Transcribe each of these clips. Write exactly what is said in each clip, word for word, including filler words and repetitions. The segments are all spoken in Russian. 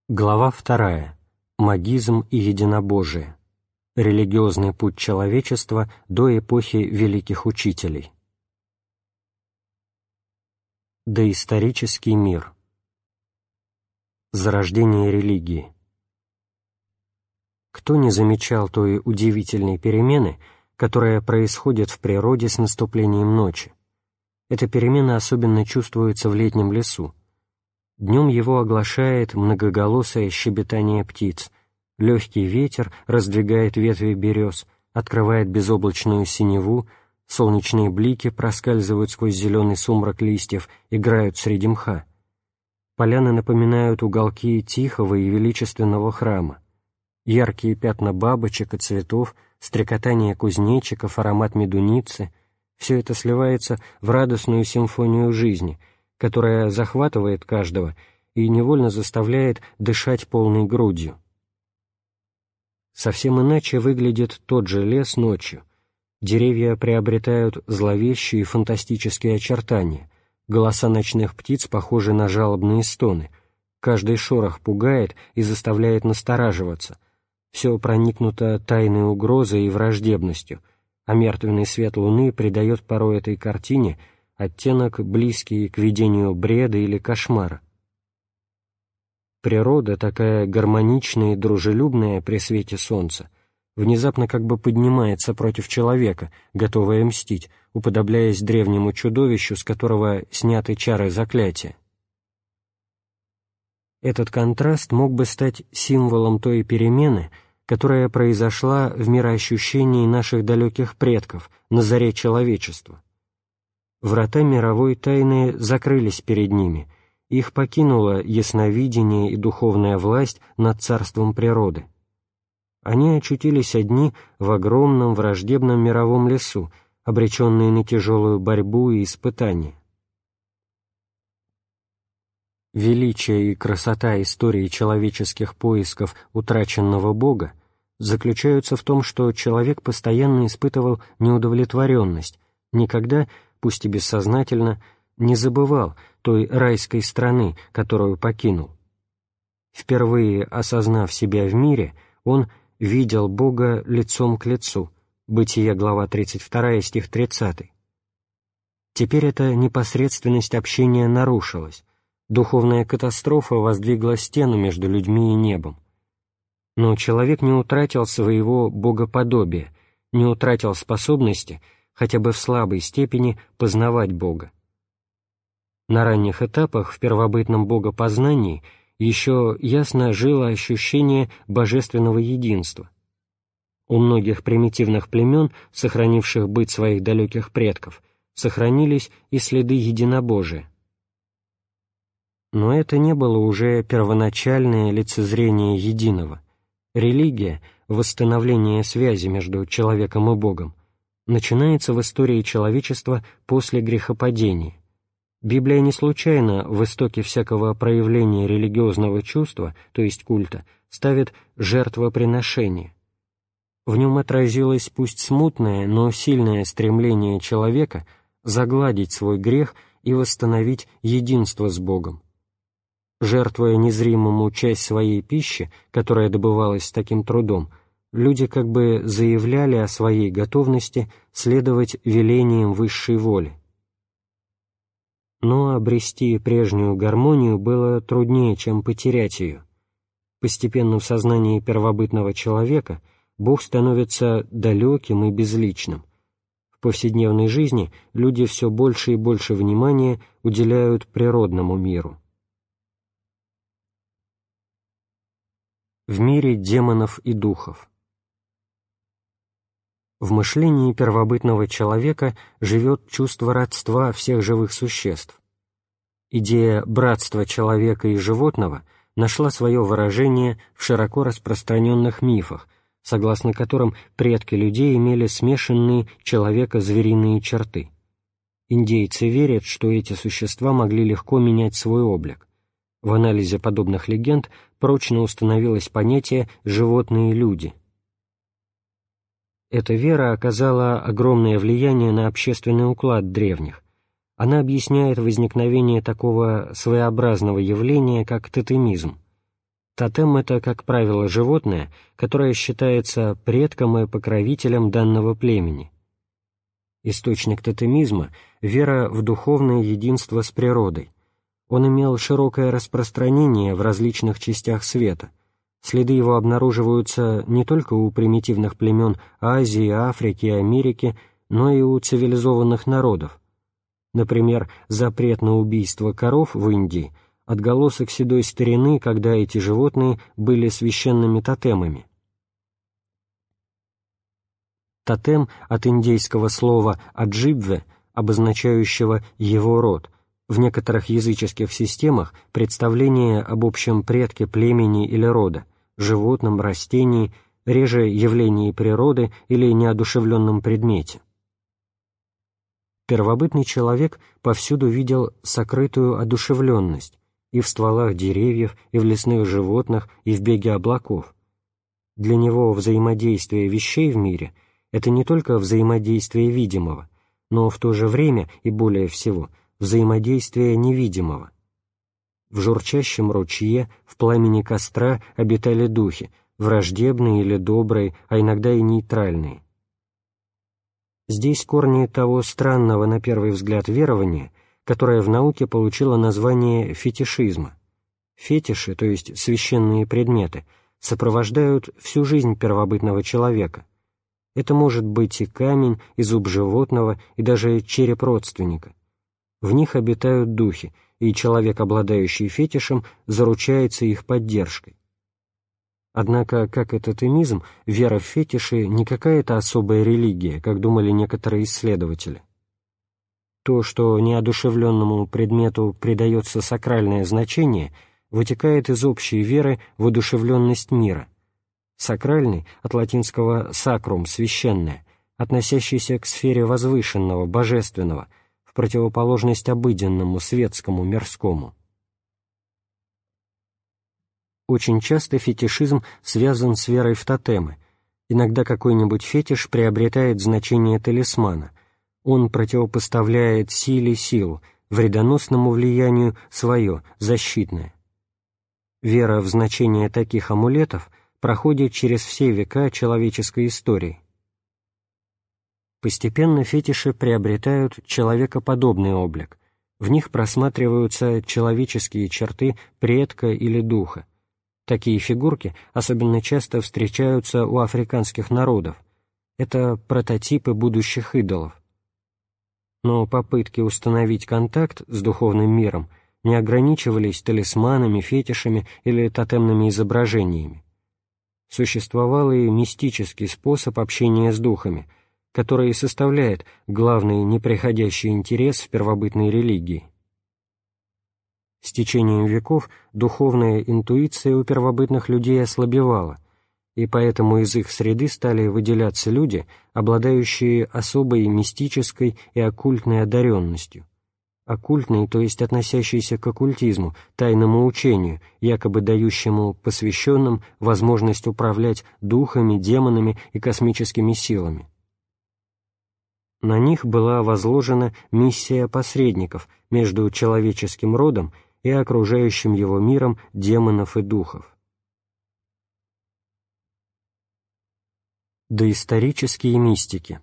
Глава вторая. Магизм и единобожие. Религиозный путь человечества до эпохи великих учителей. Доисторический мир. Зарождение религии. Кто не замечал той удивительной перемены, которая происходит в природе с наступлением ночи? Эта перемена особенно чувствуется в летнем лесу. Днем его оглашает многоголосое щебетание птиц, легкий ветер раздвигает ветви берез, открывает безоблачную синеву, солнечные блики проскальзывают сквозь зеленый сумрак листьев, играют среди мха. Поляны напоминают уголки тихого и величественного храма. Яркие пятна бабочек и цветов, стрекотание кузнечиков, аромат медуницы — все это сливается в радостную симфонию жизни, которая захватывает каждого и невольно заставляет дышать полной грудью. Совсем иначе выглядит тот же лес ночью. Деревья приобретают зловещие и фантастические очертания, голоса ночных птиц похожи на жалобные стоны, каждый шорох пугает и заставляет настораживаться, все проникнуто тайной угрозой и враждебностью, а мертвенный свет луны придает порой этой картине оттенок, близкий к видению бреда или кошмара. Природа, такая гармоничная и дружелюбная при свете солнца, внезапно как бы поднимается против человека, готовая мстить, уподобляясь древнему чудовищу, с которого сняты чары заклятия. Этот контраст мог бы стать символом той перемены, которая произошла в мироощущении наших далеких предков на заре человечества. Врата мировой тайны закрылись перед ними, их покинуло ясновидение и духовная власть над царством природы. Они очутились одни в огромном враждебном мировом лесу, обреченные на тяжелую борьбу и испытания. Величие и красота истории человеческих поисков утраченного Бога заключаются в том, что человек постоянно испытывал неудовлетворенность, никогда, пусть и бессознательно, не забывал той райской страны, которую покинул. Впервые осознав себя в мире, он видел Бога лицом к лицу. Бытие, глава тридцать вторая, стих тридцатый. Теперь эта непосредственность общения нарушилась. Духовная катастрофа воздвигла стену между людьми и небом. Но человек не утратил своего богоподобия, не утратил способности хотя бы в слабой степени познавать Бога. На ранних этапах в первобытном богопознании еще ясно жило ощущение божественного единства. У многих примитивных племен, сохранивших быт своих далеких предков, сохранились и следы единобожия. Но это не было уже первоначальное лицезрение единого. Религия, восстановление связи между человеком и Богом, начинается в истории человечества после грехопадения. Библия не случайно в истоке всякого проявления религиозного чувства, то есть культа, ставит жертвоприношение. В нем отразилось пусть смутное, но сильное стремление человека загладить свой грех и восстановить единство с Богом. Жертвуя незримому часть своей пищи, которая добывалась с таким трудом, люди как бы заявляли о своей готовности следовать велениям высшей воли. Но обрести прежнюю гармонию было труднее, чем потерять ее. Постепенно в сознании первобытного человека Бог становится далеким и безличным. В повседневной жизни люди все больше и больше внимания уделяют природному миру. В мире демонов и духов. В мышлении первобытного человека живет чувство родства всех живых существ. Идея братства человека и животного нашла свое выражение в широко распространенных мифах, согласно которым предки людей имели смешанные человеко-звериные черты. Индейцы верят, что эти существа могли легко менять свой облик. В анализе подобных легенд прочно установилось понятие «животные люди». Эта вера оказала огромное влияние на общественный уклад древних. Она объясняет возникновение такого своеобразного явления, как тотемизм. Тотем — это, как правило, животное, которое считается предком и покровителем данного племени. Источник тотемизма — вера в духовное единство с природой. Он имел широкое распространение в различных частях света. Следы его обнаруживаются не только у примитивных племен Азии, Африки и Америки, но и у цивилизованных народов. Например, запрет на убийство коров в Индии — отголосок седой старины, когда эти животные были священными тотемами. Тотем от индейского слова «аджибве», обозначающего «его род», в некоторых языческих системах представление об общем предке племени или рода, животном, растении, реже явлении природы или неодушевленном предмете. Первобытный человек повсюду видел сокрытую одушевленность и в стволах деревьев, и в лесных животных, и в беге облаков. Для него взаимодействие вещей в мире — это не только взаимодействие видимого, но в то же время и более всего взаимодействие невидимого. В журчащем ручье, в пламени костра обитали духи, враждебные или добрые, а иногда и нейтральные. Здесь корни того странного на первый взгляд верования, которое в науке получило название фетишизма. Фетиши, то есть священные предметы, сопровождают всю жизнь первобытного человека. Это может быть и камень, и зуб животного, и даже череп родственника. В них обитают духи, и человек, обладающий фетишем, заручается их поддержкой. Однако, как и тотемизм, вера в фетиши не какая-то особая религия, как думали некоторые исследователи. То, что неодушевленному предмету придается сакральное значение, вытекает из общей веры в одушевленность мира. Сакральный, от латинского «sacrum» — священное, относящийся к сфере возвышенного, божественного, в противоположность обыденному, светскому, мирскому. Очень часто фетишизм связан с верой в тотемы. Иногда какой-нибудь фетиш приобретает значение талисмана. Он противопоставляет силе силу, вредоносному влиянию свое, защитное. Вера в значение таких амулетов проходит через все века человеческой истории. Постепенно фетиши приобретают человекоподобный облик. В них просматриваются человеческие черты предка или духа. Такие фигурки особенно часто встречаются у африканских народов. Это прототипы будущих идолов. Но попытки установить контакт с духовным миром не ограничивались талисманами, фетишами или тотемными изображениями. Существовал и мистический способ общения с духами, который и составляет главный неприходящий интерес в первобытной религии. С течением веков духовная интуиция у первобытных людей ослабевала, и поэтому из их среды стали выделяться люди, обладающие особой мистической и оккультной одаренностью. Оккультной, то есть относящейся к оккультизму, тайному учению, якобы дающему посвященным возможность управлять духами, демонами и космическими силами. На них была возложена миссия посредников между человеческим родом и окружающим его миром демонов и духов. Доисторические мистики.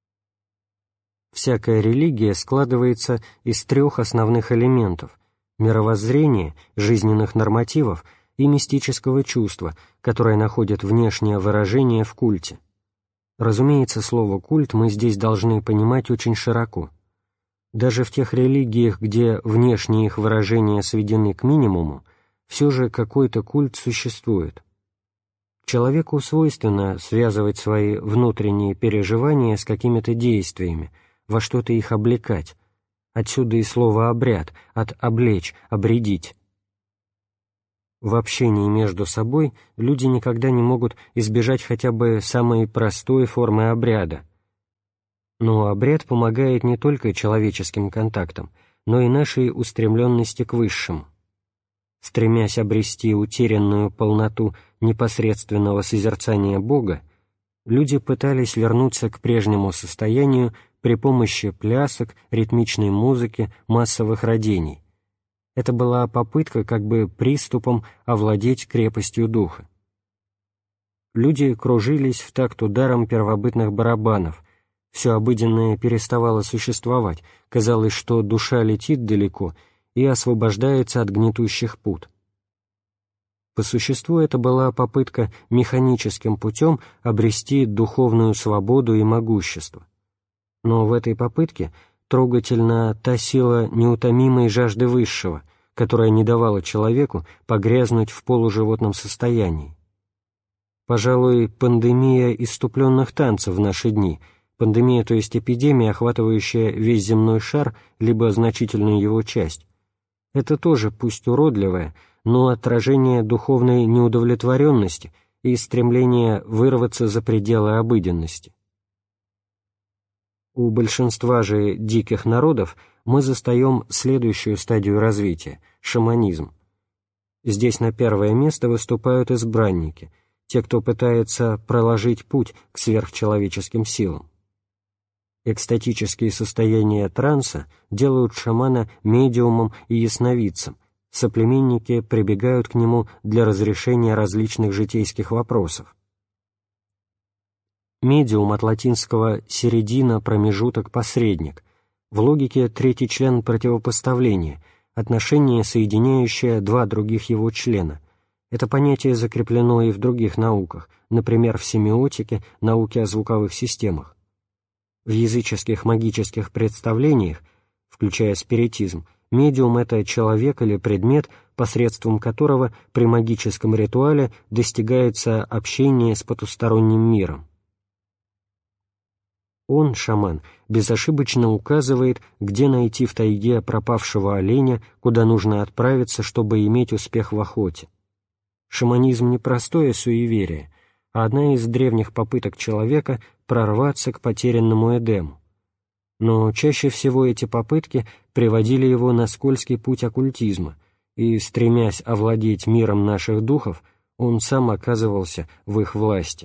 Всякая религия складывается из трех основных элементов – мировоззрения, жизненных нормативов и мистического чувства, которое находит внешнее выражение в культе. Разумеется, слово «культ» мы здесь должны понимать очень широко. Даже в тех религиях, где внешние их выражения сведены к минимуму, все же какой-то культ существует. Человеку свойственно связывать свои внутренние переживания с какими-то действиями, во что-то их облекать. Отсюда и слово «обряд» от «облечь», «обрядить». В общении между собой люди никогда не могут избежать хотя бы самой простой формы обряда. Но обряд помогает не только человеческим контактам, но и нашей устремленности к высшему. Стремясь обрести утерянную полноту непосредственного созерцания Бога, люди пытались вернуться к прежнему состоянию при помощи плясок, ритмичной музыки, массовых родений. Это была попытка как бы приступом овладеть крепостью духа. Люди кружились в такт ударом первобытных барабанов, все обыденное переставало существовать, казалось, что душа летит далеко и освобождается от гнетущих пут. По существу это была попытка механическим путем обрести духовную свободу и могущество. Но в этой попытке трогательна та сила неутомимой жажды высшего, которая не давала человеку погрязнуть в полуживотном состоянии. Пожалуй, пандемия исступленных танцев в наши дни, пандемия, то есть эпидемия, охватывающая весь земной шар, либо значительную его часть, это тоже, пусть уродливое, но отражение духовной неудовлетворенности и стремления вырваться за пределы обыденности. У большинства же диких народов мы застаем следующую стадию развития – шаманизм. Здесь на первое место выступают избранники, те, кто пытается проложить путь к сверхчеловеческим силам. Экстатические состояния транса делают шамана медиумом и ясновидцем, соплеменники прибегают к нему для разрешения различных житейских вопросов. Медиум от латинского «середина», «промежуток», «посредник», в логике третий член противопоставления, отношение, соединяющее два других его члена. Это понятие закреплено и в других науках, например, в семиотике, науке о звуковых системах. В языческих магических представлениях, включая спиритизм, медиум — это человек или предмет, посредством которого при магическом ритуале достигается общение с потусторонним миром. Он, шаман, безошибочно указывает, где найти в тайге пропавшего оленя, куда нужно отправиться, чтобы иметь успех в охоте. Шаманизм — не простое суеверие, а одна из древних попыток человека прорваться к потерянному Эдему. Но чаще всего эти попытки приводили его на скользкий путь оккультизма, и, стремясь овладеть миром наших духов, он сам оказывался в их власти.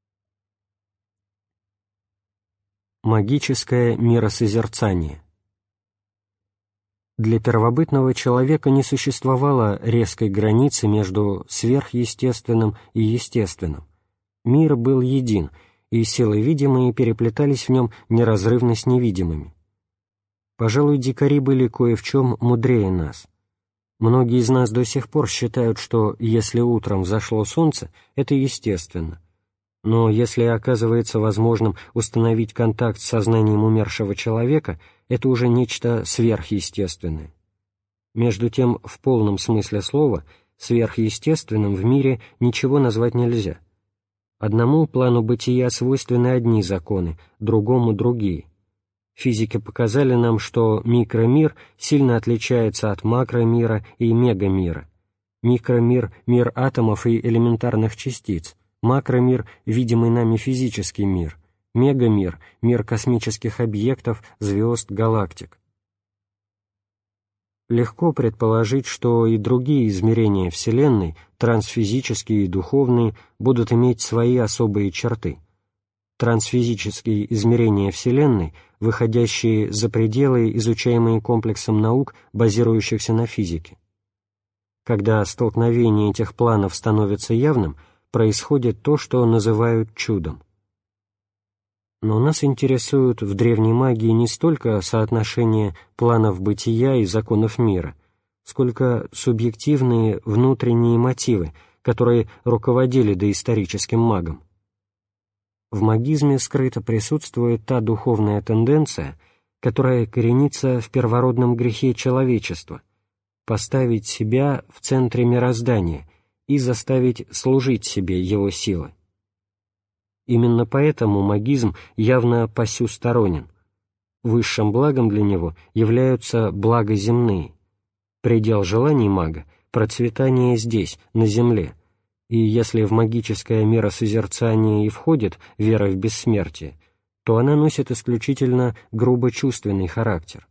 Магическое миросозерцание. Для первобытного человека не существовало резкой границы между сверхъестественным и естественным. Мир был един, и силы видимые переплетались в нем неразрывно с невидимыми. Пожалуй, дикари были кое в чем мудрее нас. Многие из нас до сих пор считают, что если утром взошло солнце, это естественно. Но если оказывается возможным установить контакт с сознанием умершего человека, это уже нечто сверхъестественное. Между тем, в полном смысле слова, сверхъестественным в мире ничего назвать нельзя. Одному плану бытия свойственны одни законы, другому — другие. Физики показали нам, что микромир сильно отличается от макромира и мегамира. Микромир — мир атомов и элементарных частиц, макромир — видимый нами физический мир, мегамир — мир космических объектов, звезд, галактик. Легко предположить, что и другие измерения Вселенной, трансфизические и духовные, будут иметь свои особые черты. Трансфизические измерения Вселенной, выходящие за пределы, изучаемые комплексом наук, базирующихся на физике. Когда столкновение этих планов становится явным, происходит то, что называют чудом. Но нас интересуют в древней магии не столько соотношение планов бытия и законов мира, сколько субъективные внутренние мотивы, которые руководили доисторическим магом. В магизме скрыто присутствует та духовная тенденция, которая коренится в первородном грехе человечества — поставить себя в центре мироздания и заставить служить себе его силы. Именно поэтому магизм явно посюсторонен. Высшим благом для него являются блага земные. Предел желаний мага — процветание здесь, на земле, и если в магическое миросозерцание и входит вера в бессмертие, то она носит исключительно грубо-чувственный характер.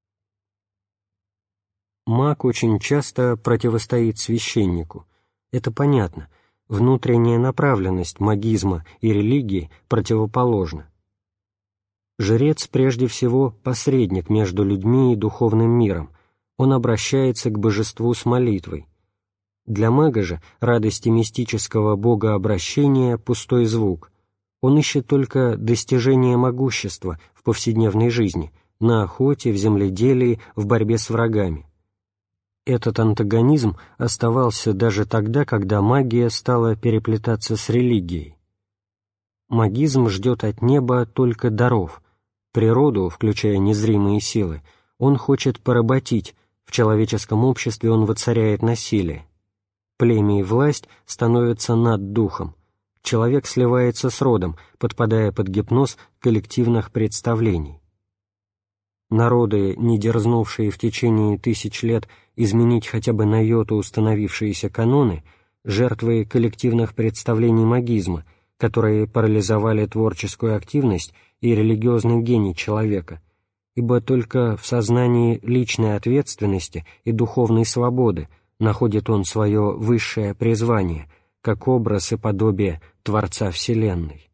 Маг очень часто противостоит священнику. Это понятно. Внутренняя направленность магизма и религии противоположна. Жрец прежде всего посредник между людьми и духовным миром. он обращается к божеству с молитвой. Для мага же радости мистического богообращения — пустой звук. Он ищет только достижение могущества в повседневной жизни, на охоте, в земледелии, в борьбе с врагами. Этот антагонизм оставался даже тогда, когда магия стала переплетаться с религией. Магизм ждет от неба только даров. Природу, включая незримые силы, он хочет поработить, в человеческом обществе он воцаряет насилие. Племя и власть становятся над духом. Человек сливается с родом, подпадая под гипноз коллективных представлений. Народы, не дерзнувшие в течение тысяч лет изменить хотя бы на йоту установившиеся каноны, жертвы коллективных представлений магизма, которые парализовали творческую активность и религиозный гений человека, ибо только в сознании личной ответственности и духовной свободы находит он свое высшее призвание, как образ и подобие Творца Вселенной.